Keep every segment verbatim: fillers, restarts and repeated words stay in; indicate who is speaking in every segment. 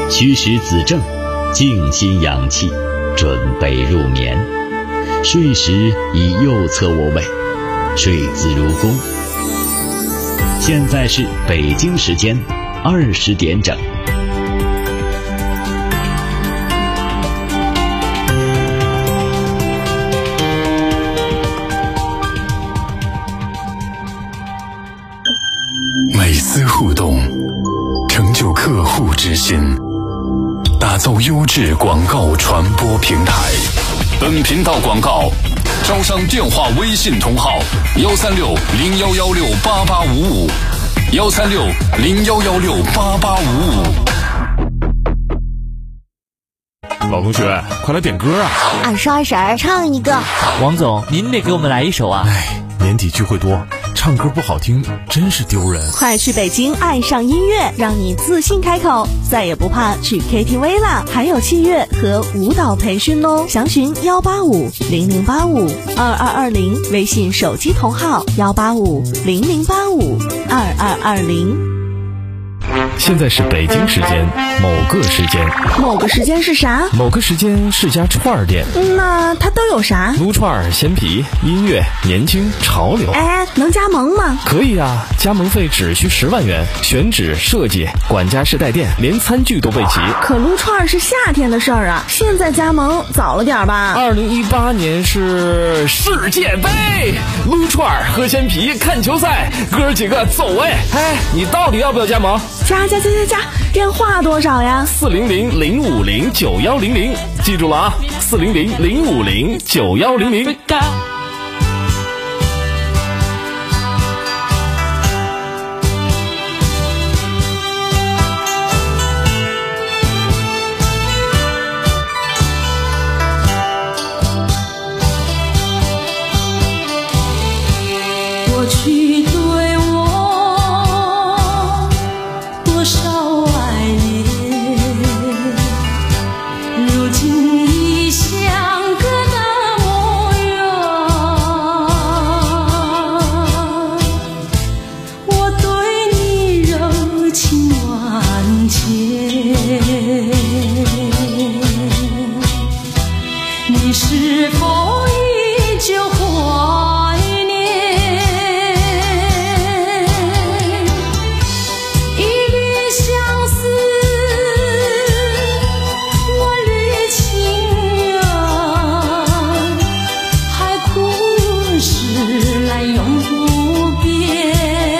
Speaker 1: 驱使子正，静心养气，准备入眠。睡时以右侧卧位，睡姿如弓。现在是北京时间二十点整。
Speaker 2: 每丝互动，成就客户之心，打造优质广告传播平台。本频道广告招商电话微信同号：幺三六零幺幺六八八五五，幺三六零幺幺六八八五五。
Speaker 3: 老同学，快来点歌啊！
Speaker 4: 二十二婶儿唱一个。
Speaker 5: 王总，您得给我们来一首啊！
Speaker 3: 哎，年底聚会多，唱歌不好听真是丢人。
Speaker 6: 快去北京爱上音乐，让你自信开口，再也不怕去 K T V 啦！还有器乐和舞蹈培训哦，详询幺八五零零八五二二二零，微信手机同号幺八五零零八五二二二零。
Speaker 7: 现在是北京时间某个时间，
Speaker 6: 某个时间是啥？
Speaker 7: 某个时间是家串儿店。
Speaker 6: 那它都有啥？
Speaker 7: 撸串儿、鲜皮、音乐、年轻、潮流。
Speaker 6: 哎，能加盟吗？
Speaker 7: 可以啊，加盟费只需十万元，选址、设计、管家式带电，连餐具都备齐。
Speaker 6: 可撸串儿是夏天的事儿啊，现在加盟早了点吧？
Speaker 7: 二零一八年是世界杯，撸串儿、喝鲜皮、看球赛，哥几个走哎！哎，你到底要不要加盟？
Speaker 6: 加加加加加，电话多少呀？
Speaker 7: 四零零零五零九幺零零，记住了啊，四零零零五零九幺零零。
Speaker 8: 过去对我多少爱恋，如今已相隔那么远。我对你柔情万千，你是否依旧怀念？一缕相思，万缕情缘，海枯石烂永不变。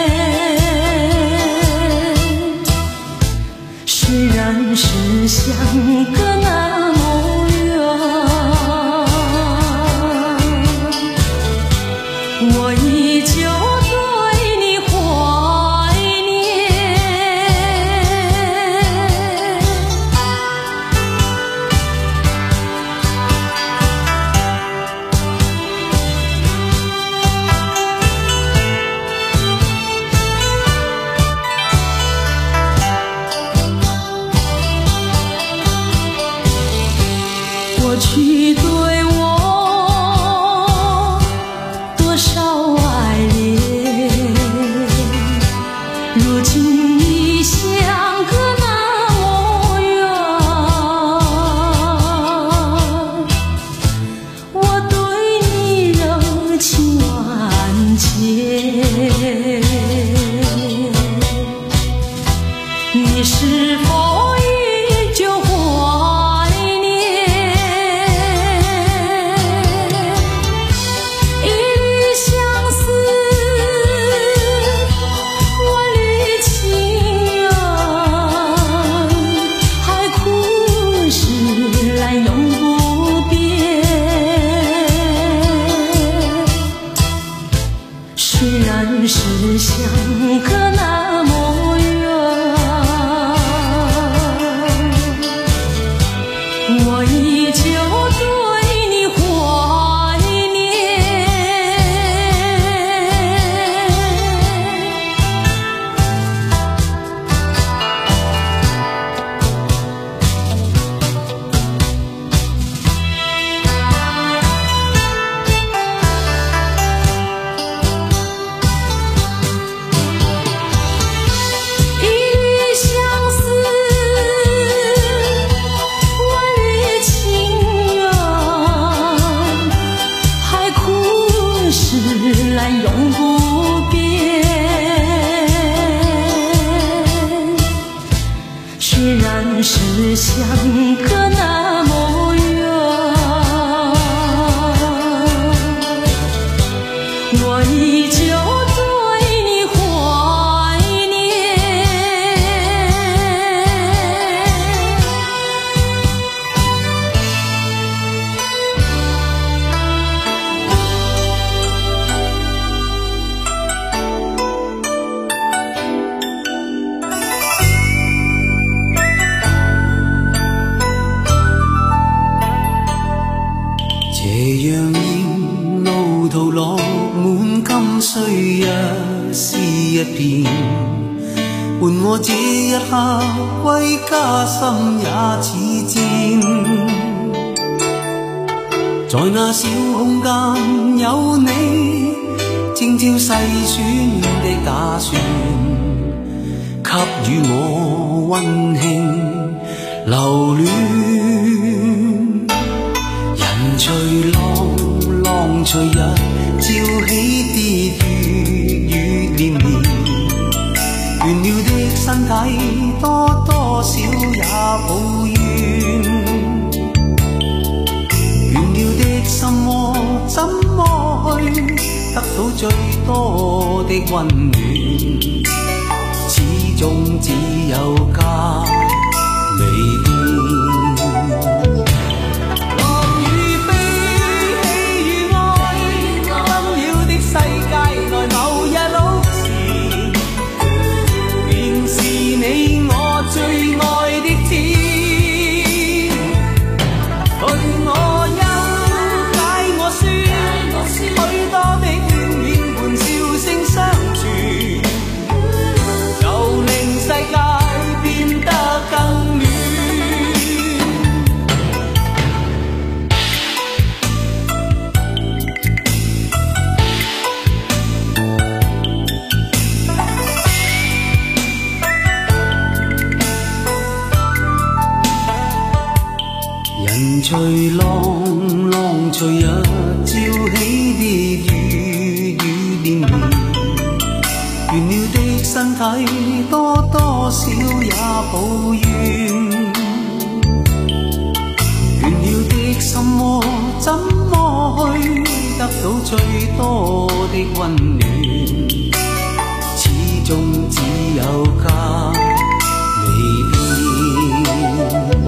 Speaker 8: 虽然是相隔那么远，我依旧对你怀念。过去对我多少爱恋，如今已相隔那么远。我对你柔情万千，你是否依旧怀念？一缕相思，万缕情缘，海枯石烂永不变。虽然是相隔那么远， 是相隔那么远，我依旧对你怀念。
Speaker 9: 斜陽映路途落滿金歲月是一片，伴我這一刻歸家心也似箭。在那小空間有你，精挑細選的打算，給予我溫馨留戀。人隨浪，浪隨日，照起跌月月連連。倦了的身體，多多少也抱怨。倦了的心窩，怎麼去得到最多的溫暖？始終只有家未變。人隨浪，浪隨日，照起跌雨雨連綿。倦了的身體，多多少也抱怨。倦了的心窩，怎麼去得到最多的溫暖？始終只有家未變。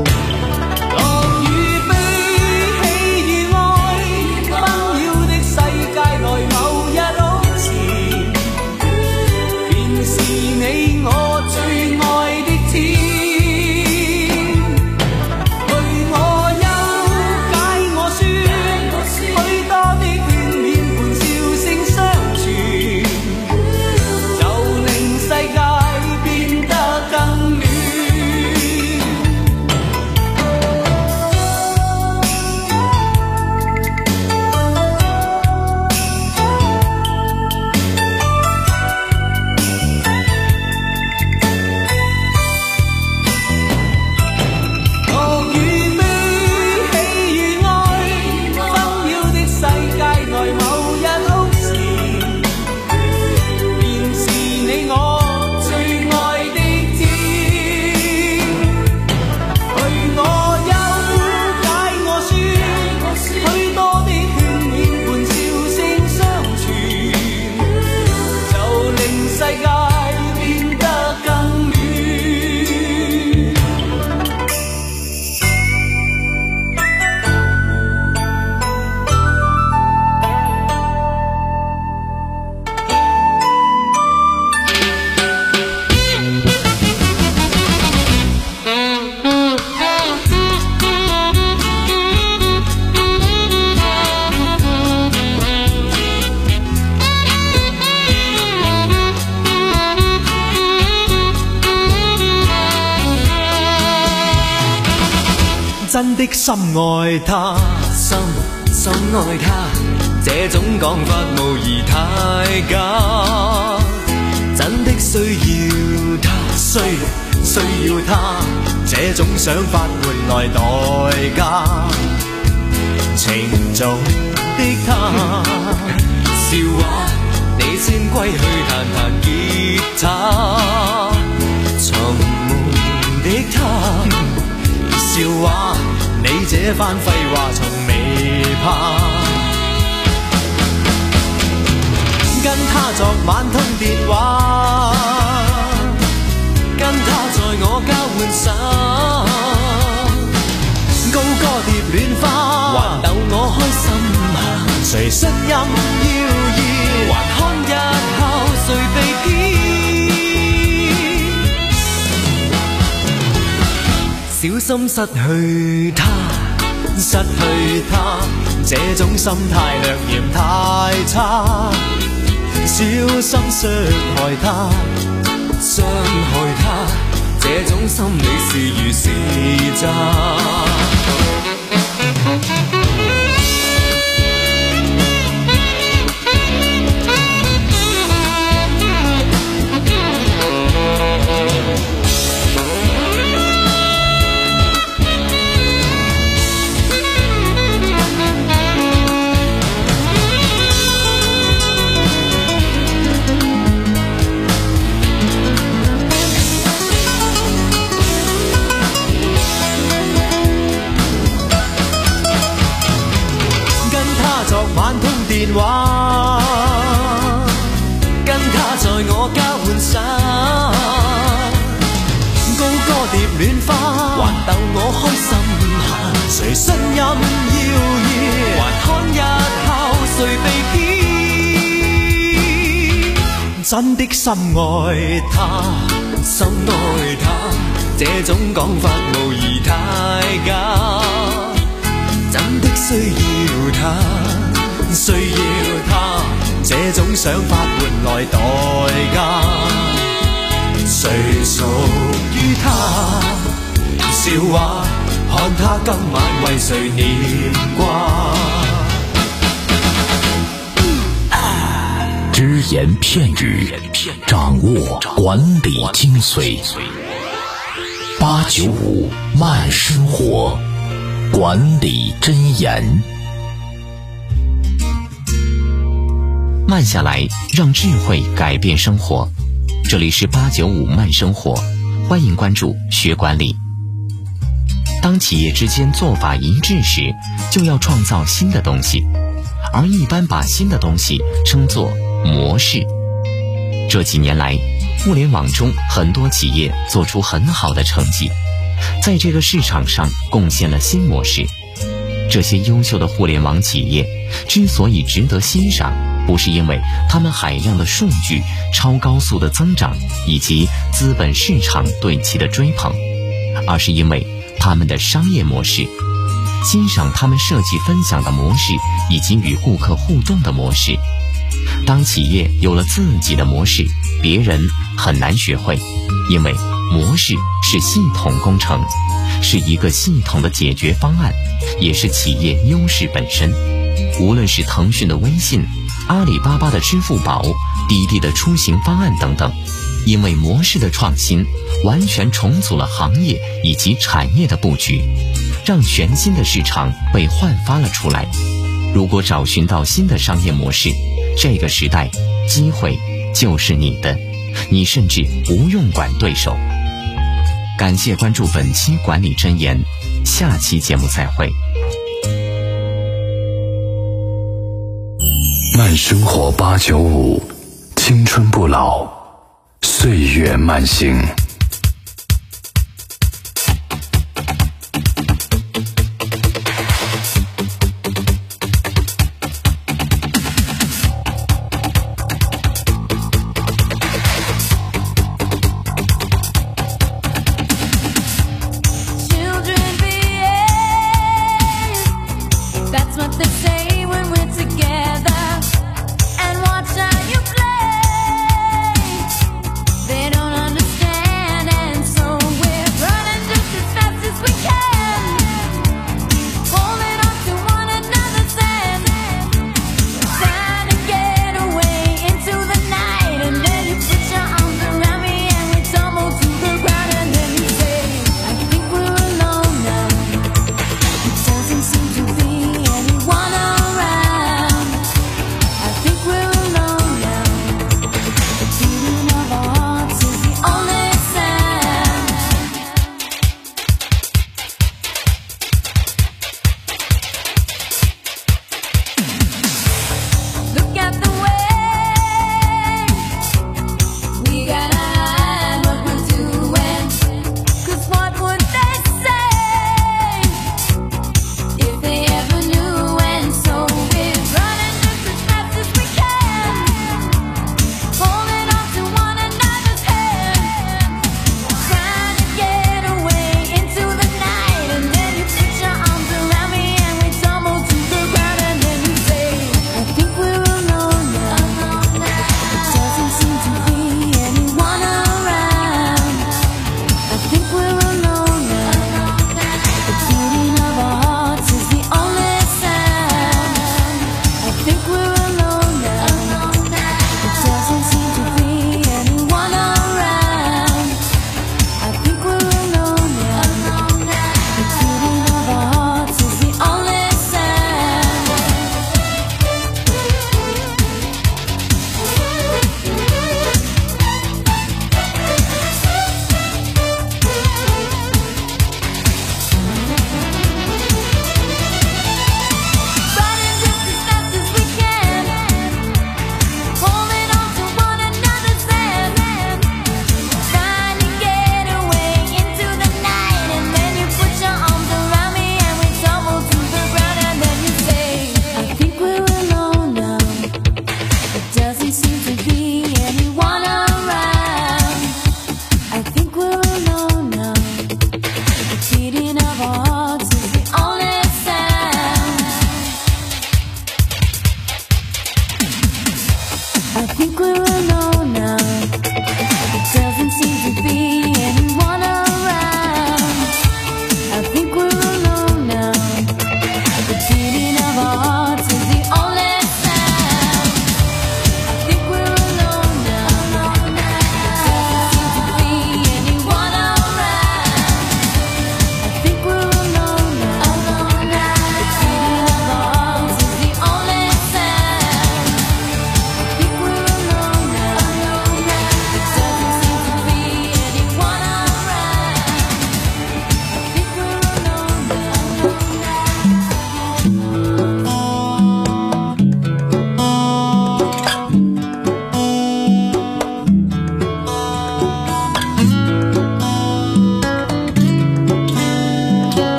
Speaker 10: 真的深愛他，
Speaker 11: 深深愛他，這種講法無疑太假。真的需要他，需需要他，這種想法換來代價。情重的他，笑話你先歸去彈彈吉他。沉悶的他， 笑話，你這番廢話從未怕。跟他昨晚通電話，跟他在我交換手，高歌疊戀花，還逗我開心。誰信任謠言，還看日後誰被騙。小心失去他，失去他，這種心態略嫌太差。小心傷害他，傷害他，這種心理是如是渣。電話，跟他在我交換手，高歌疊戀花，還逗我開心。誰信任謠言，還看日後誰被騙。真的心愛他，心愛他，這種講法無疑太假。真的需要他，需要他，這種想法換來代價。誰屬於他？笑話，看他今晚為誰念掛。
Speaker 2: 只言片語，掌握管理精髓。八九五慢生活，管理箴言。
Speaker 12: 慢下来，让智慧改变生活。这里是八九五慢生活，欢迎关注学管理。当企业之间做法一致时，就要创造新的东西，而一般把新的东西称作模式。这几年来，互联网中很多企业做出很好的成绩，在这个市场上贡献了新模式。这些优秀的互联网企业之所以值得欣赏，不是因为他们海量的数据、超高速的增长以及资本市场对其的追捧，而是因为他们的商业模式。欣赏他们设计分享的模式以及与顾客互动的模式。当企业有了自己的模式，别人很难学会，因为模式是系统工程，是一个系统的解决方案，也是企业优势本身。无论是腾讯的微信、阿里巴巴的支付宝、滴滴的出行方案等等，因为模式的创新，完全重组了行业以及产业的布局，让全新的市场被焕发了出来。如果找寻到新的商业模式，这个时代机会就是你的，你甚至不用管对手。感谢关注本期管理箴言，下期节目再会。
Speaker 2: 慢生活八九五，青春不老，岁月慢行。
Speaker 13: They don't understand.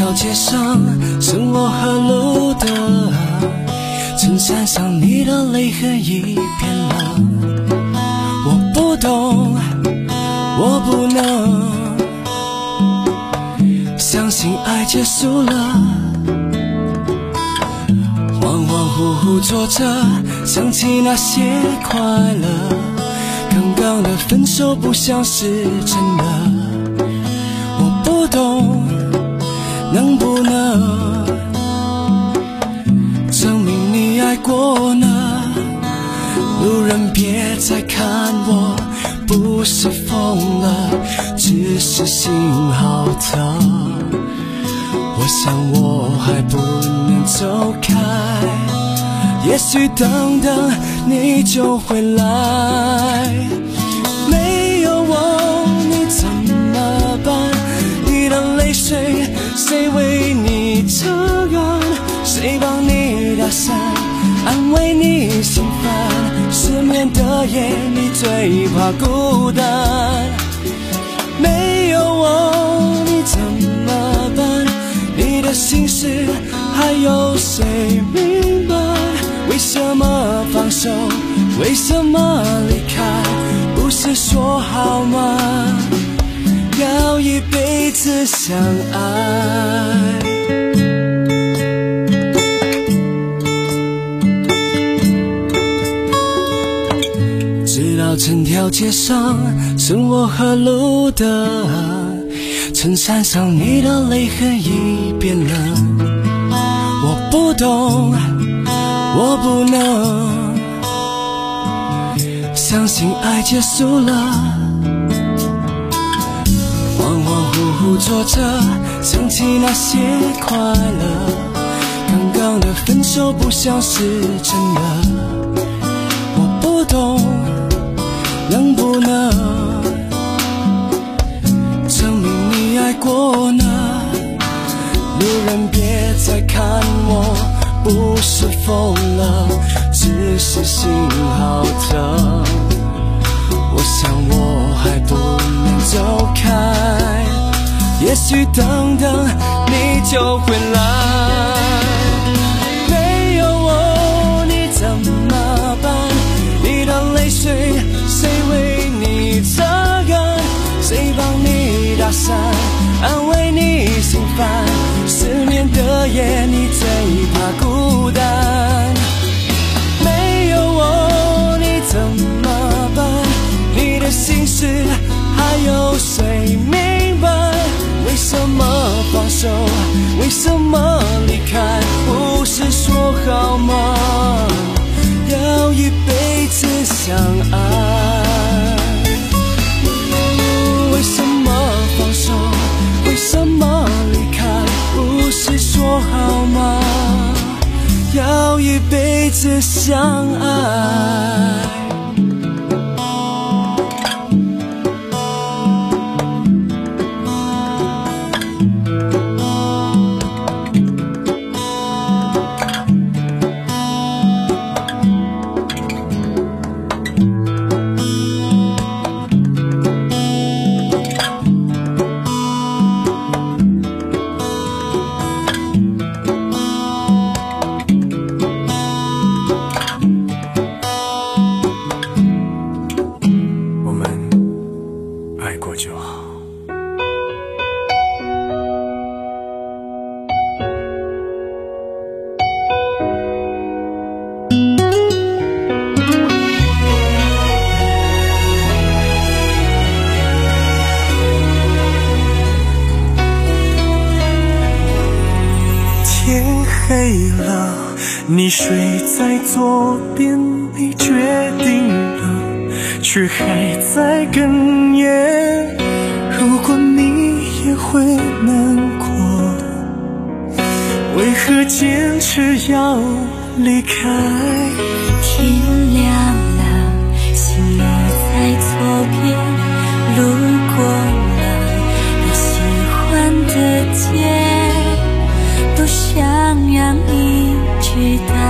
Speaker 11: 条街上，剩我和路的衬衫上你的泪痕已变了。我不懂，我不能相信爱结束了。恍恍惚惚坐着，想起那些快乐，刚刚的分手不像是真的。我不懂，能不能证明你爱过呢？路人别再看我，不是疯了，只是心好疼。我想我还不能走开，也许等等你就会来。没有我你怎么办？你的泪水谁为你遮干？谁帮你打伞，安慰你心烦？失眠的夜你最怕孤单。没有我你怎么办？你的心事还有谁明白？为什么放手？为什么离开？不是说好吗？要一辈子相爱。直到整条街上剩我和路的衬衫上你的泪痕已变了。我不懂，我不能相信爱结束了。恍恍惚惚坐着，想起那些快乐，刚刚的分手不像是真的。我不懂，能不能证明你爱过呢？路人别再看我，不是疯了，只是心好疼。我想我还不能走开，也许等等你就会来。没有我你怎么办？你的泪水谁为你擦干？谁帮你打伞，安慰你心烦？失眠的夜你最怕孤单。没有我你怎么办？你的心事还有谁明白？为什么放手？为什么离开？不是说好吗？要一辈子相爱。为什么放手？为什么离开？不是说好吗？要一辈子相爱。
Speaker 10: 黑了，你睡在左边，你决定了，却还在哽咽。如果你也会难过，为何坚持要离开？
Speaker 8: 天亮了，心儿在左边，路过了你喜欢的街，多想让你知道，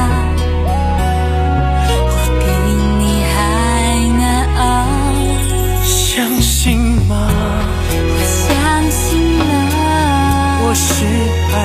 Speaker 8: 我比你还难熬。
Speaker 10: 相信吗？
Speaker 8: 我相信了，
Speaker 10: 我是爱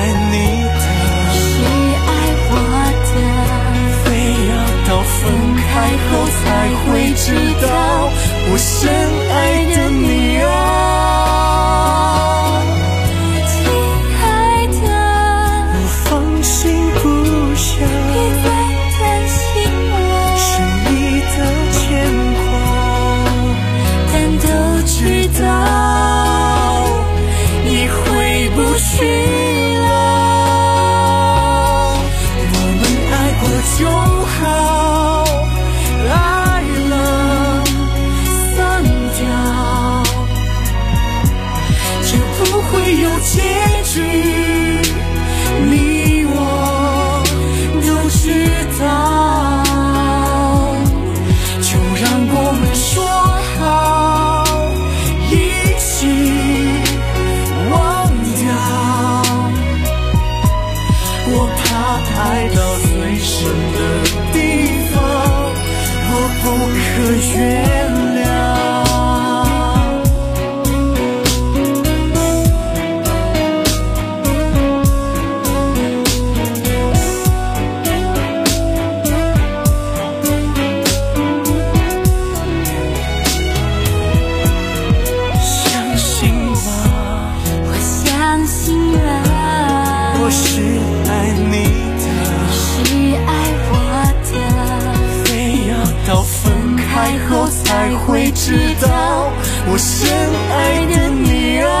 Speaker 10: 知道我深爱的你啊。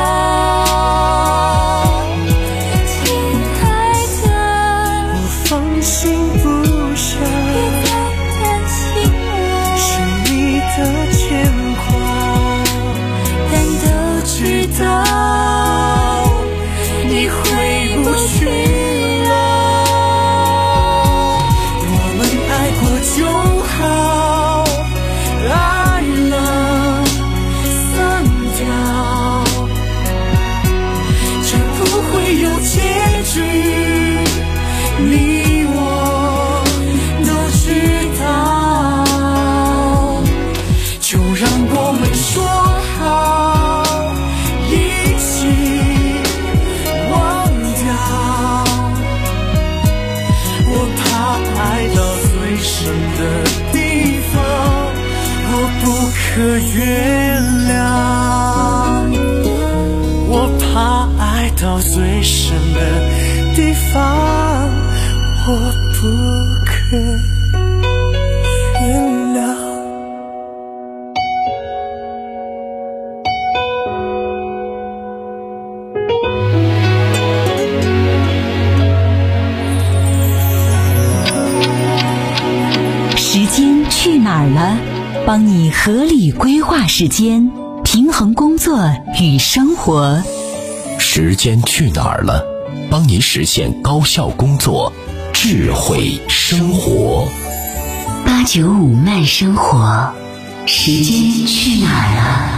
Speaker 8: 亲爱的，
Speaker 10: 我放心不下，
Speaker 8: 别再担心我，
Speaker 10: 是你的牵挂，
Speaker 8: 但都知道
Speaker 10: 你回不去了。我们爱过就好，爱了散掉，这不会有结局，你我都知道。就让我们说好，一起忘掉，我怕爱到最深的地方，我不可原谅。我怕爱到最深的地方，我不可原谅。
Speaker 13: 时间去哪儿了？帮你合理规划时间，平衡工作与生活。
Speaker 14: 时间去哪儿了？帮你实现高效工作，智慧生活。
Speaker 13: 八九五慢生活，时间去哪儿了？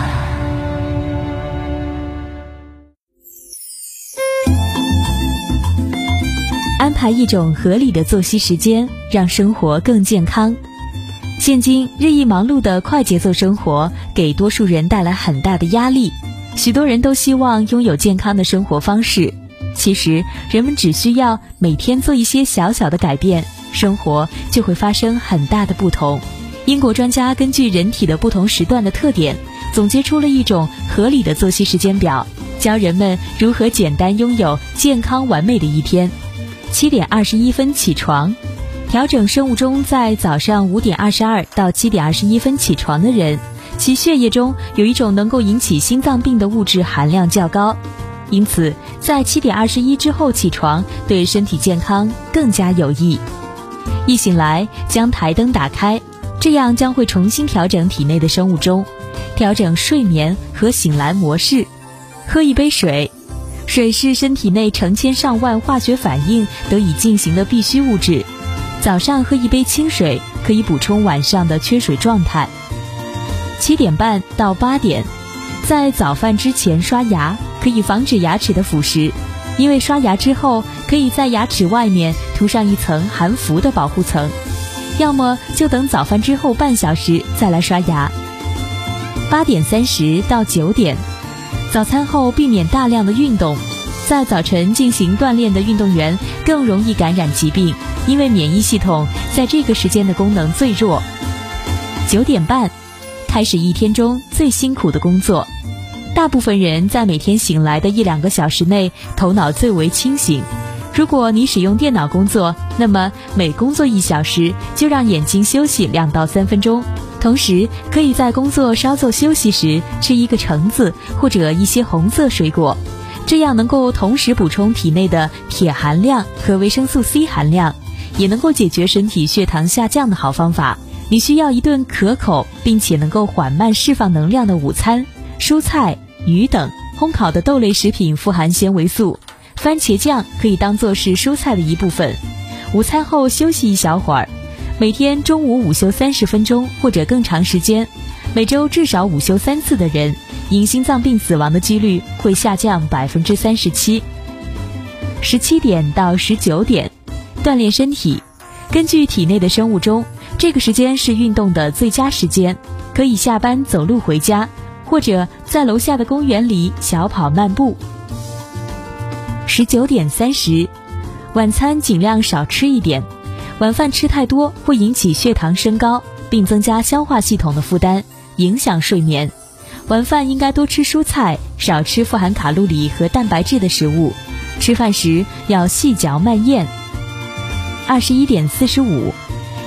Speaker 6: 安排一种合理的作息时间，让生活更健康。现今日益忙碌的快节奏生活给多数人带来很大的压力，许多人都希望拥有健康的生活方式。其实人们只需要每天做一些小小的改变，生活就会发生很大的不同。英国专家根据人体的不同时段的特点，总结出了一种合理的作息时间表，教人们如何简单拥有健康完美的一天。七点二十一分起床，调整生物钟在早上五点二十二到七点二十一分起床的人，其血液中有一种能够引起心脏病的物质含量较高，因此在七点二十一之后起床对身体健康更加有益。一醒来将台灯打开，这样将会重新调整体内的生物钟，调整睡眠和醒来模式。喝一杯水，水是身体内成千上万化学反应得以进行的必需物质。早上喝一杯清水，可以补充晚上的缺水状态。七点半到八点，在早饭之前刷牙，可以防止牙齿的腐蚀，因为刷牙之后可以在牙齿外面涂上一层含氟的保护层。要么就等早饭之后半小时再来刷牙。八点三十到九点，早餐后避免大量的运动，在早晨进行锻炼的运动员更容易感染疾病，因为免疫系统在这个时间的功能最弱。九点半，开始一天中最辛苦的工作。大部分人在每天醒来的一两个小时内，头脑最为清醒。如果你使用电脑工作，那么每工作一小时就让眼睛休息两到三分钟，同时可以在工作稍作休息时吃一个橙子或者一些红色水果，这样能够同时补充体内的铁含量和维生素 C 含量，也能够解决身体血糖下降的好方法。你需要一顿可口并且能够缓慢释放能量的午餐，蔬菜、鱼等烘烤的豆类食品富含纤维素，番茄酱可以当作是蔬菜的一部分。午餐后休息一小会儿，每天中午午休三十分钟或者更长时间，每周至少午休三次的人，因心脏病死亡的几率会下降百分之三十七。十七点到十九点，锻炼身体。根据体内的生物钟，这个时间是运动的最佳时间，可以下班走路回家，或者在楼下的公园里小跑漫步。十九点三十，晚餐尽量少吃一点，晚饭吃太多会引起血糖升高，并增加消化系统的负担，影响睡眠。晚饭应该多吃蔬菜，少吃富含卡路里和蛋白质的食物。吃饭时要细嚼慢咽。二十一点四十五，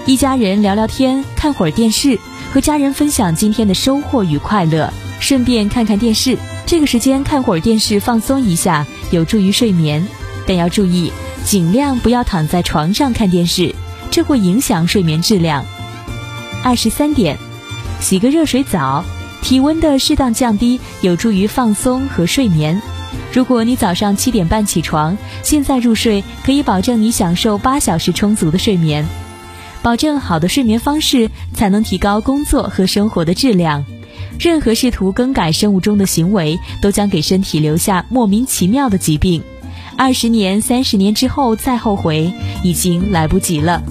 Speaker 15: 一家人聊聊天，看会儿电视，和家人分享今天的收获与快乐，顺便看看电视。这个时间看会儿电视放松一下，有助于睡眠，但要注意尽量不要躺在床上看电视，这会影响睡眠质量。二十三点，洗个热水澡，体温的适当降低有助于放松和睡眠。如果你早上七点半起床，现在入睡，可以保证你享受八小时充足的睡眠。保证好的睡眠方式，才能提高工作和生活的质量。任何试图更改生物钟的行为，都将给身体留下莫名其妙的疾病。二十年、三十年之后再后悔，已经来不及了。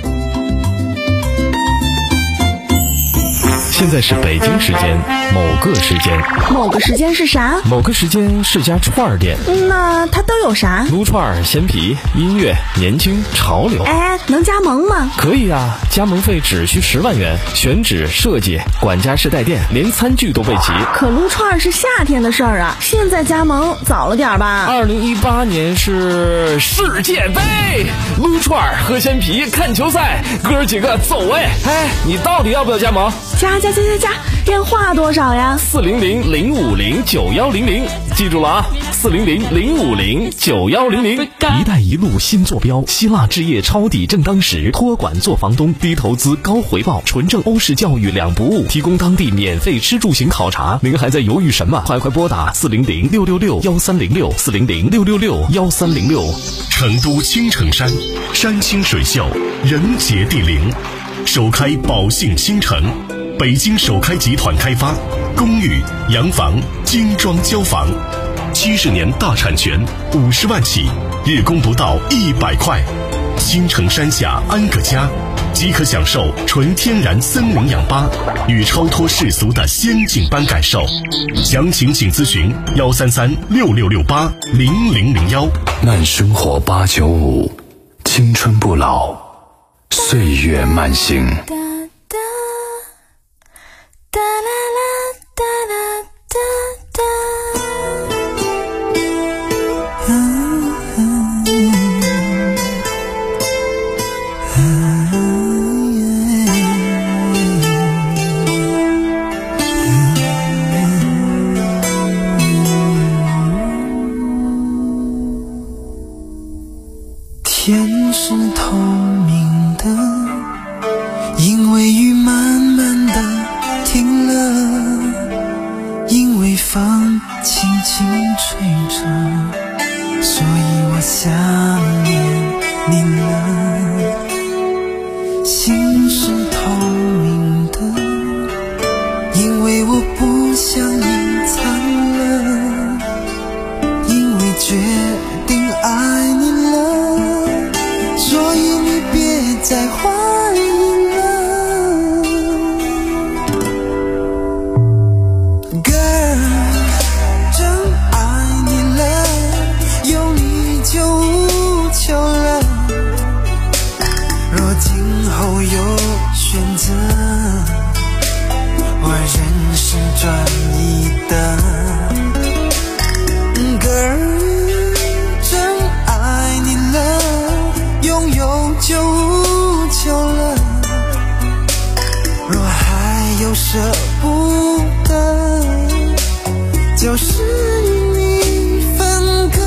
Speaker 3: 现在是北京时间某个时间，
Speaker 6: 某个时间是啥？
Speaker 3: 某个时间是家串儿店。
Speaker 6: 那它都有啥？
Speaker 3: 撸串、鲜皮、音乐、年轻、潮流。
Speaker 6: 哎，能加盟吗？
Speaker 3: 可以啊，加盟费只需十万元，选址、设计、管家式带电，连餐具都备齐。
Speaker 6: 可撸串是夏天的事儿啊，现在加盟早了点吧？
Speaker 7: 二零一八年是世界杯，撸串、喝鲜皮、看球赛，哥儿几个走哎！哎，你到底要不要加盟？
Speaker 6: 加加加加加，电话多少呀？
Speaker 7: 四零零零五零九幺零零，记住了啊，四零零零五零九幺零零。
Speaker 3: 一带一路新坐标，希腊置业抄底正当时，托管做房东，低投资高回报，纯正欧式教育两不误，提供当地免费吃住行考察。您还在犹豫什么？快快拨打四零零六六六幺三零六四零零六六六幺三零六。
Speaker 2: 成都青城山，山清水秀，人杰地灵，首开宝兴新城。北京首开集团开发公寓、洋房、精装交房，七十年大产权，五十万起，日供不到一百块。新城山下安个家，即可享受纯天然森林氧吧与超脱世俗的仙境般感受。详情请咨询幺三三六六六八零零零幺。
Speaker 14: 慢生活八九五，青春不老，岁月慢行。
Speaker 10: 天是透明的，因为雨慢慢的停了，因为风轻轻吹着，所以我想念你了。心是透明的，因为我不想隐藏了，因为决定爱你了，所以你别再怀疑了。 Girl， 真爱你了，有你就无求了。若今后有选择，我仍是专一的。Girl， 真爱你了，拥有就无求了。若还有舍不得，就是与你分割。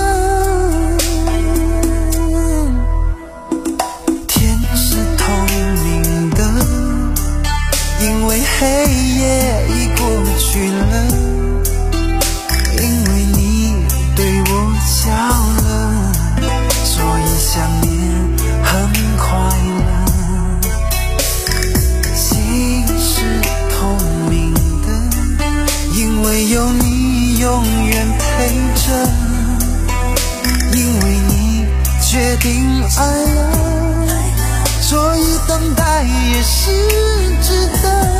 Speaker 10: 天是透明的，因为黑夜已过去了，因为你对我笑了，所以想念很快乐。心是透明的，因为有你永远陪着，因为你决定爱了，所以等待也是值得。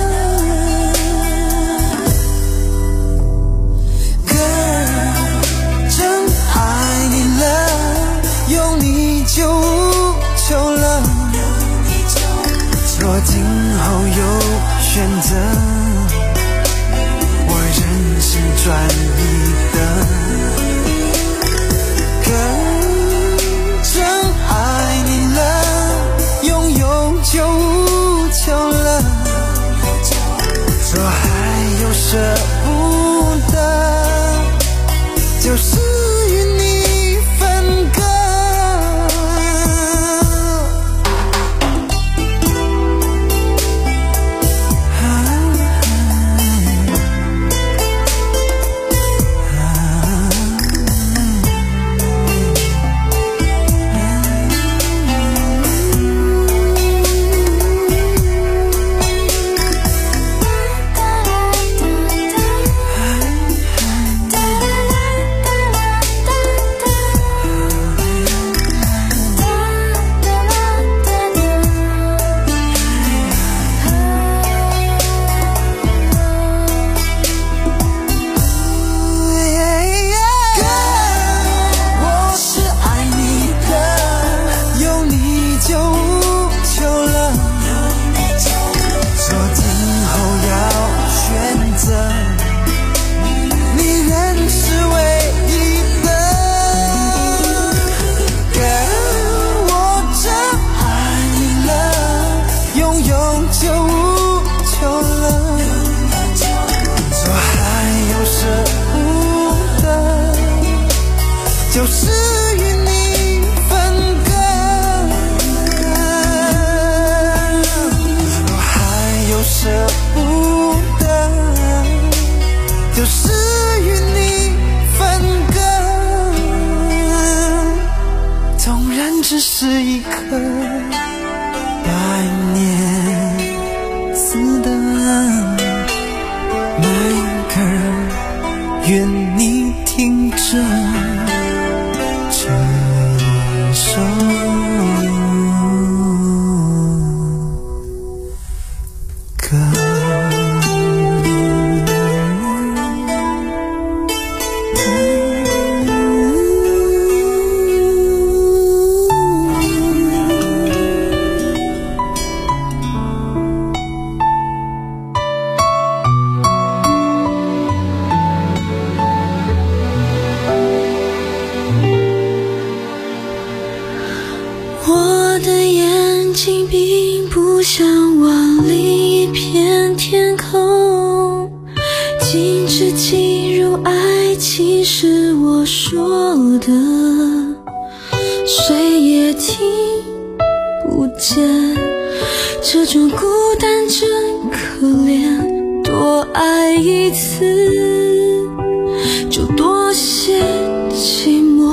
Speaker 10: 有你就无求了，若今后有选择，我仍是专一的。更真爱你了，拥有就无说还有舍不得，就是与你分割。就是与你分割，我还有舍不得，就是与你分割，纵然只是一颗百年似的那个，愿你听着这一首歌。
Speaker 8: 我的眼睛并不想往另一片天空，禁止进入爱情是我说的，谁也听不见，这种孤单真可怜，多爱一次就多些寂寞。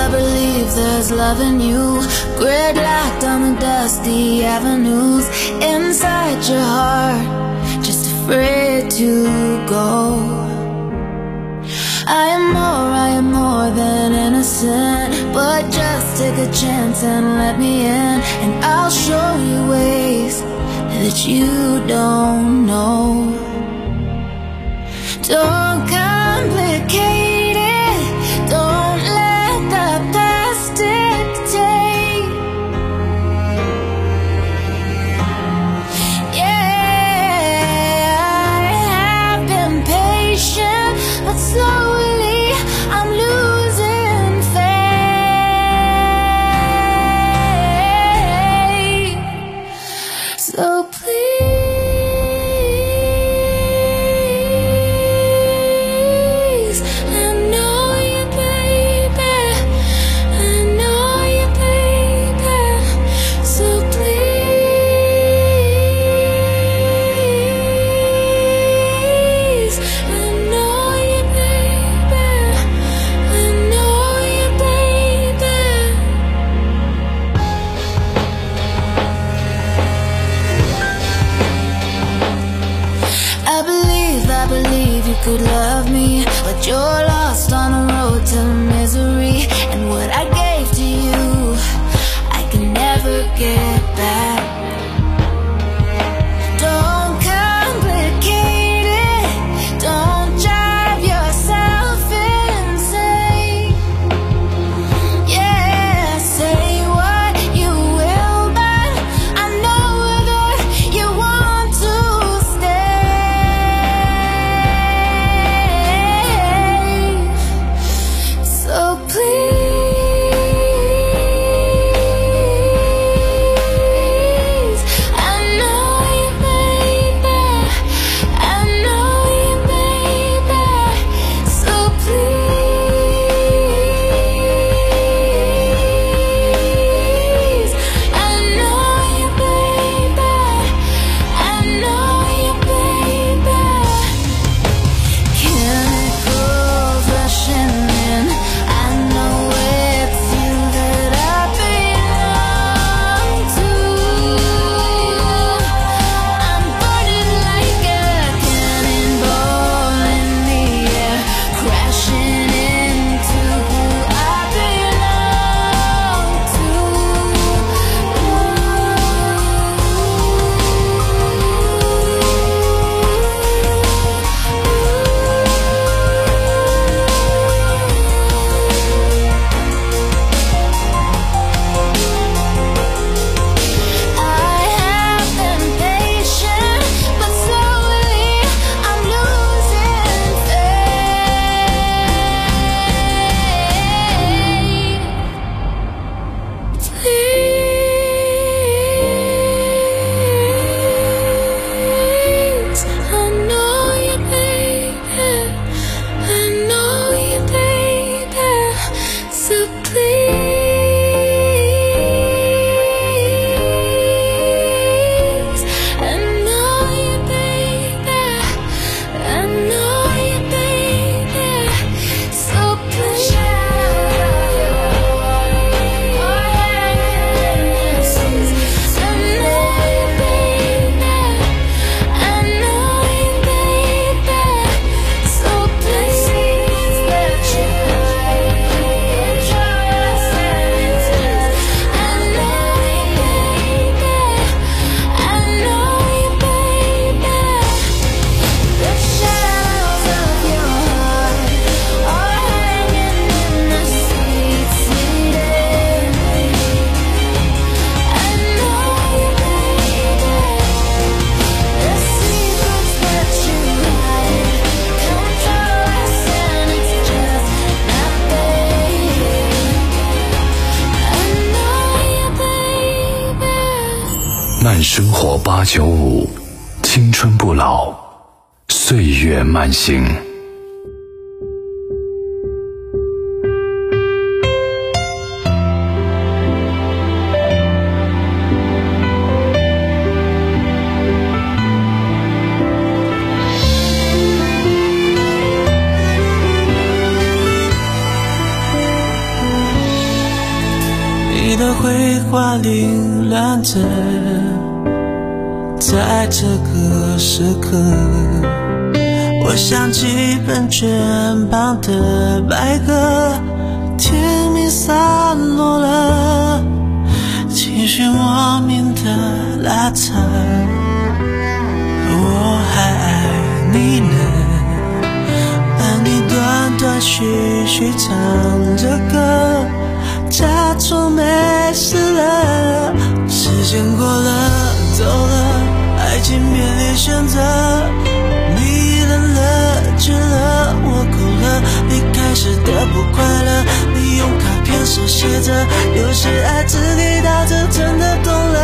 Speaker 8: I believe there's love in you, gridlocked on the dusty avenues, inside your heart, just afraid to go. I am more, I am more than innocent, but just take a chance and let me in, and I'll show you ways that you don't know. Don't complicate it, don't let the past dictate. Yeah, I have been patient, but slowly I'm losing faith. So please, could love me, but you're lost on a road to misery, and what I gave to you I can never get back. Don't complicate it, don't drive yourself insane. Yeah, say what you will, but I know that you want to stay.
Speaker 2: 慢生活八九五，青春不老，岁月慢行。
Speaker 10: 的绘画凌乱着，在这个时刻，我想起本卷旁的白鸽，天明散落了，情绪莫名的拉扯，我还爱你呢，而你断断续续唱着歌，假装没事了。时间过了走了，爱情面临选择，你冷了倦了，我哭了，离开时的不快乐，你用卡片手写着，有些爱只给到这，真的懂了。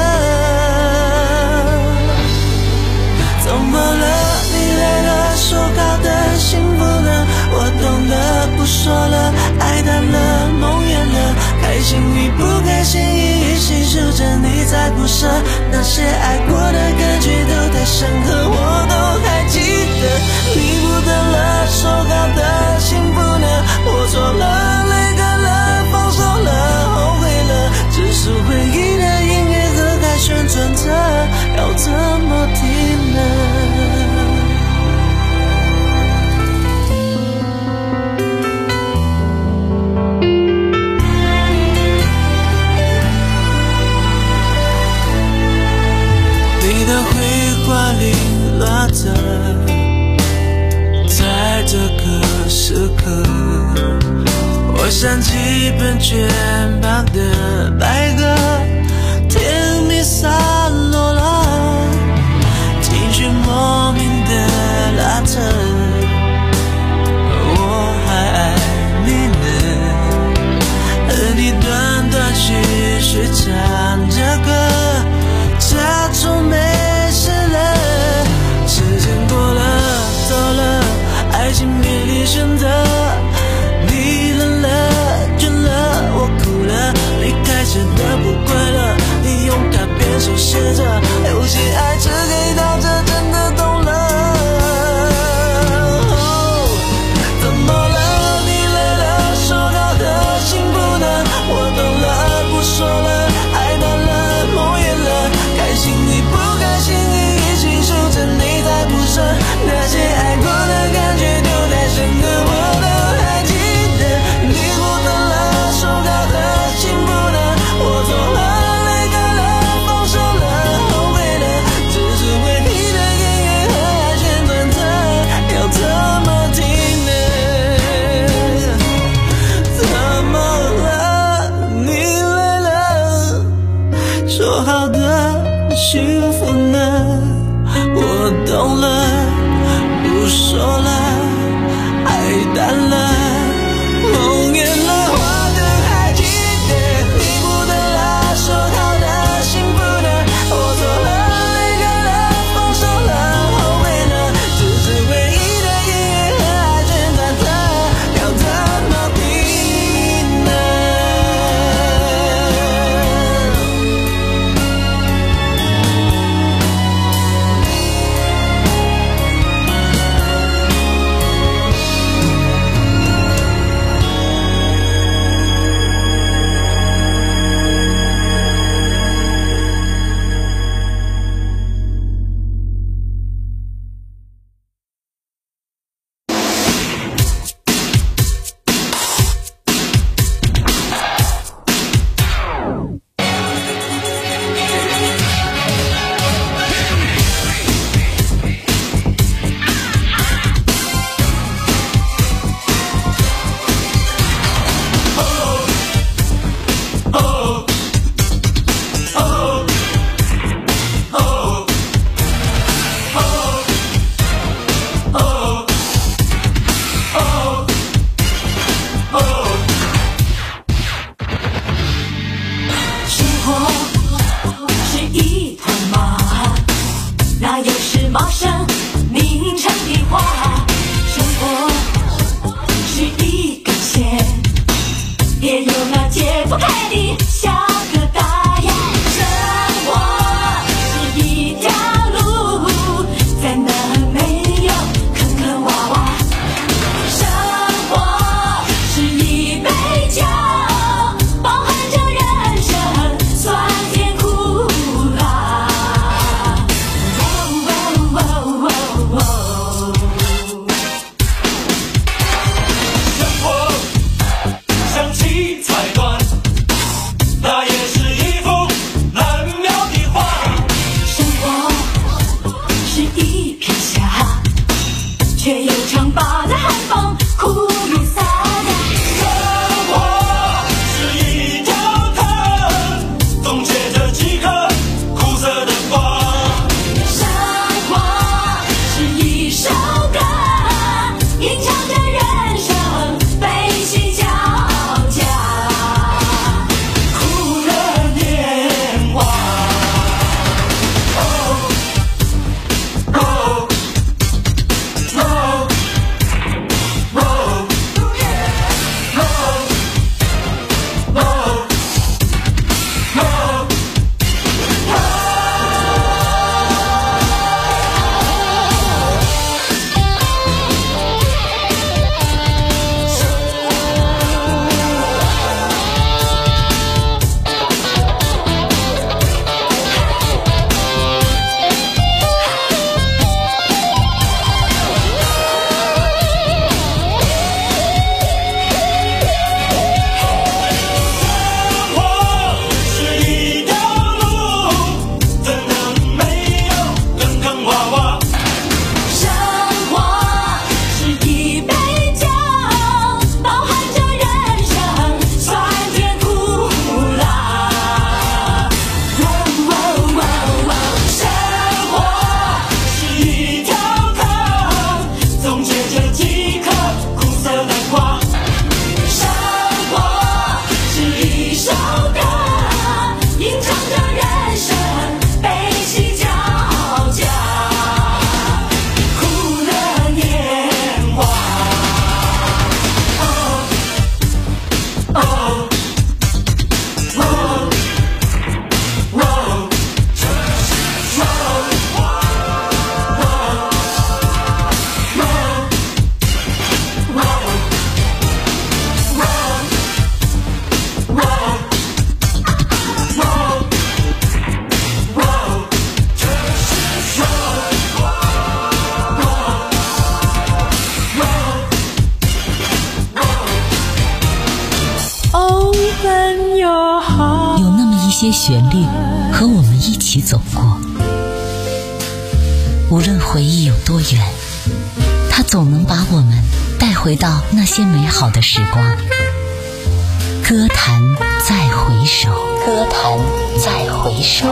Speaker 10: 怎么了？你累了，说好的幸福呢？我懂了，不说了，爱淡了，梦远了，开心与不开心一一细数着，你在不舍，那些爱过的感觉都太深刻，我都还记得。你不等了，说好的幸福呢？我错了，泪干了，放手了，后悔了，只是回忆的音乐盒还旋转着，要怎么停呢？你的绘画凌乱着，在这个时刻，我想起本卷旁的白鸽，天明散落了，情绪莫名的拉扯，我还爱你呢，而你断断续续唱着歌，假装没事了。时间过了走了，爱情面临选择，你冷了倦了，我哭了，离开时的不快乐，你用卡片手写着，有些爱只给到这，真的懂了。哦，怎么了？你累了，说好的幸福呢？我懂了，不说了，爱淡了，梦远了，开心与不开心一起数着，你在不舍，那些爱过的感觉都太深刻，我都还记得。你不等了，说好的幸福呢？我错了，泪干了，放手了，后悔了，只是回忆的音乐盒还旋转着，要怎么停呢？怎么了？你累了，说好的幸福呢？我懂了，不说了，爱淡了，梦远了，我都还记得。你不等了，说好的幸福呢？我错了，泪干了，放手了，后悔了，只是回忆的音乐盒还旋转着，要怎么停呢？
Speaker 8: 生活是一杯酒，饱含着人生。
Speaker 13: 些旋律和我们一起走过。无论回忆有多远，它总能把我们带回到那些美好的时光。歌坛再回首，歌坛再回首。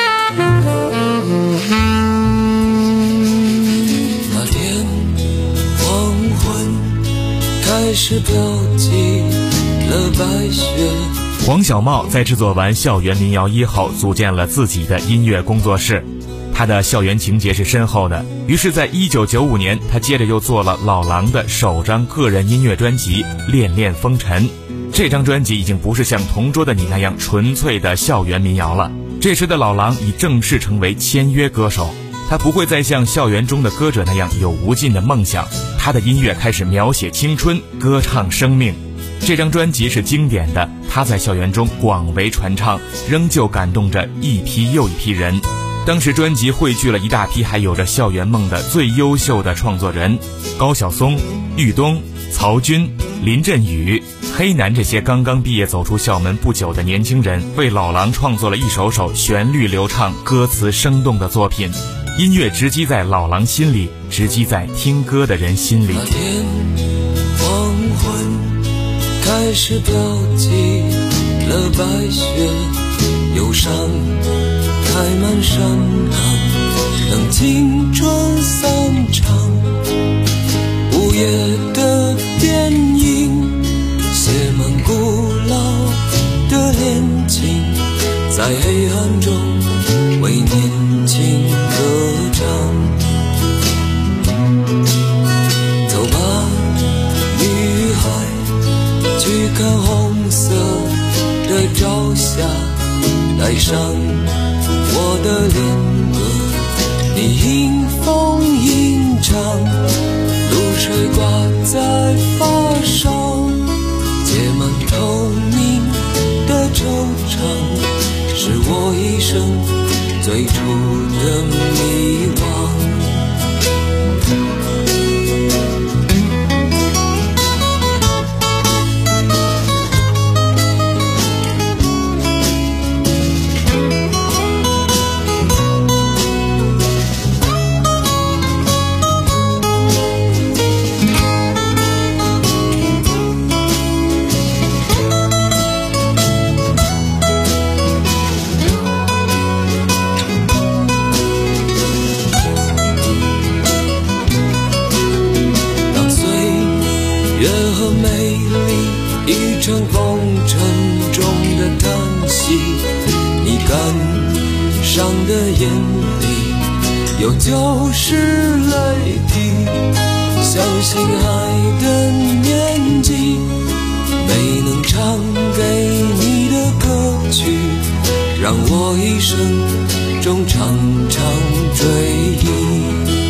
Speaker 11: 那天黄昏开始飘起了白雪。
Speaker 16: 黄小茂在制作完《校园民谣一》后，组建了自己的音乐工作室。他的校园情节是深厚的，于是在一九九五年，他接着又做了老狼的首张个人音乐专辑《恋恋风尘》。这张专辑已经不是像同桌的你那样纯粹的校园民谣了。这时的老狼已正式成为签约歌手，他不会再像校园中的歌者那样有无尽的梦想，他的音乐开始描写青春，歌唱生命。这张专辑是经典的，他在校园中广为传唱，仍旧感动着一批又一批人。当时专辑汇聚了一大批还有着校园梦的最优秀的创作人，高晓松、豫东、曹军、林振宇、黑楠这些刚刚毕业走出校门不久的年轻人，为老狼创作了一首首旋律流畅、歌词生动的作品。音乐直击在老狼心里，直击在听歌的人心里。
Speaker 11: 那天黄昏开始飘起了白雪，忧伤开满山岗，等青春散场。午夜的电影写满古老的恋情，在黑暗中为年轻歌唱。走吧，女孩，去看红色的朝霞，带上我的恋歌，你迎风吟唱，露水挂在发梢，结满透明的惆怅，是我一生最初的迷惘。一场风尘中的叹息，你感伤的眼里有旧时泪滴，相信爱的年纪，没能唱给你的歌曲，让我一生中常常追忆。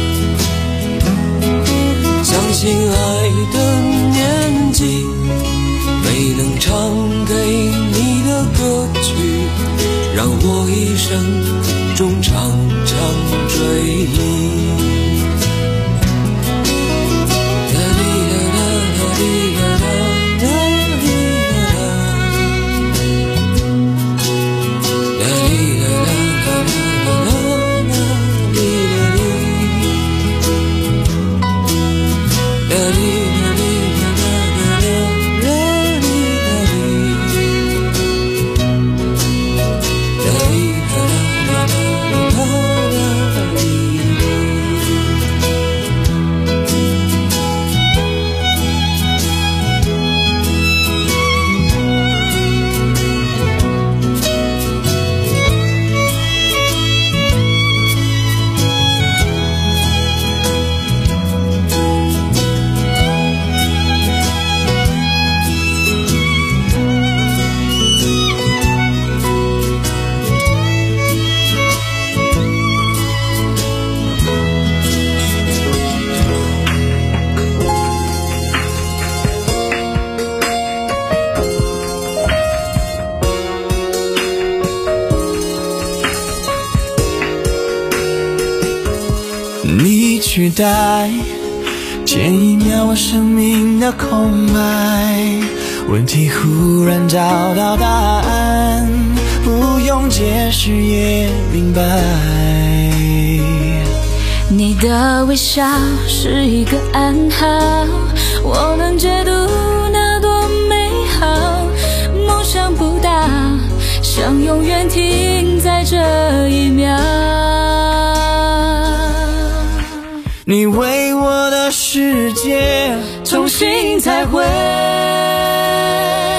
Speaker 11: 相信爱的年纪，没能唱给你的歌曲，让我一生中常常追忆。
Speaker 10: 你取代前一秒我生命的空白，问题忽然找到答案，不用解释也明白。
Speaker 8: 你的微笑是一个暗号，我能解读那多美好。梦想不大，想永远停在这一秒。
Speaker 10: 你为我的世界重新彩绘。